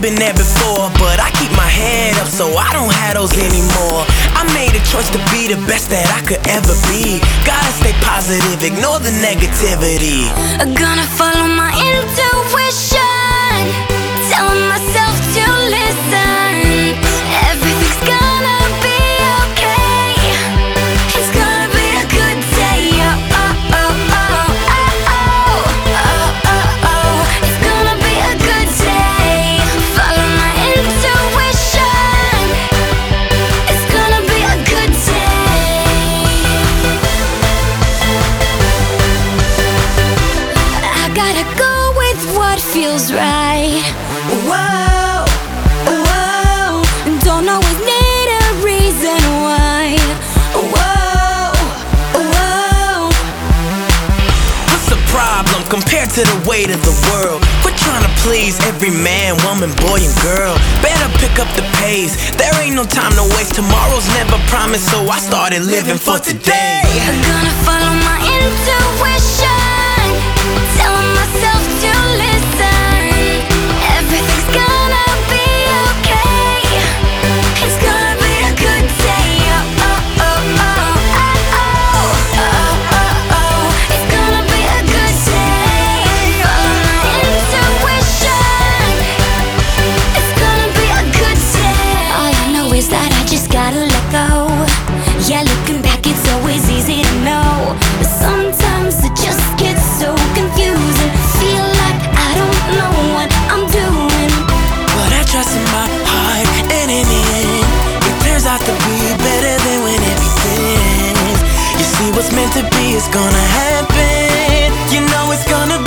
been there before, but I keep my head up, so I don't have those anymore. I made a choice to be the best that I could ever be. Gotta stay positive, ignore the negativity. Gonna follow my intuition, telling myself to listen. Everything's gonna be okay. It's gonna be a good day. Oh, oh, oh, oh, oh, oh, oh, oh. It's gonna be a good day. Follow my intuition. It's gonna be a good day. I gotta go with what feels right. Whoa, whoa. Don't always need a reason why. Whoa, whoa. What's the problem compared to the weight of the world? Quit trying to please every man, woman, boy, and girl. Better pick up the pace. There ain't no time to waste. Tomorrow's never promised, so I started living for today. I'm gonna follow my intuition, telling myself to listen. Everything's gonna be okay. It's gonna be a good day. Oh, oh, oh, oh, oh, oh, oh, oh. It's gonna be a good day. Follow my intuition. It's gonna be a good day. All I know is that I just gotta let go. Yeah, looking back, it's always easy to know, but sometimes it just gets so confusing. Feel like I don't know what I'm doing. But I trust in my heart, and in the end, it turns out to be better than when it begins. You see, what's meant to be is gonna happen. You know it's gonna be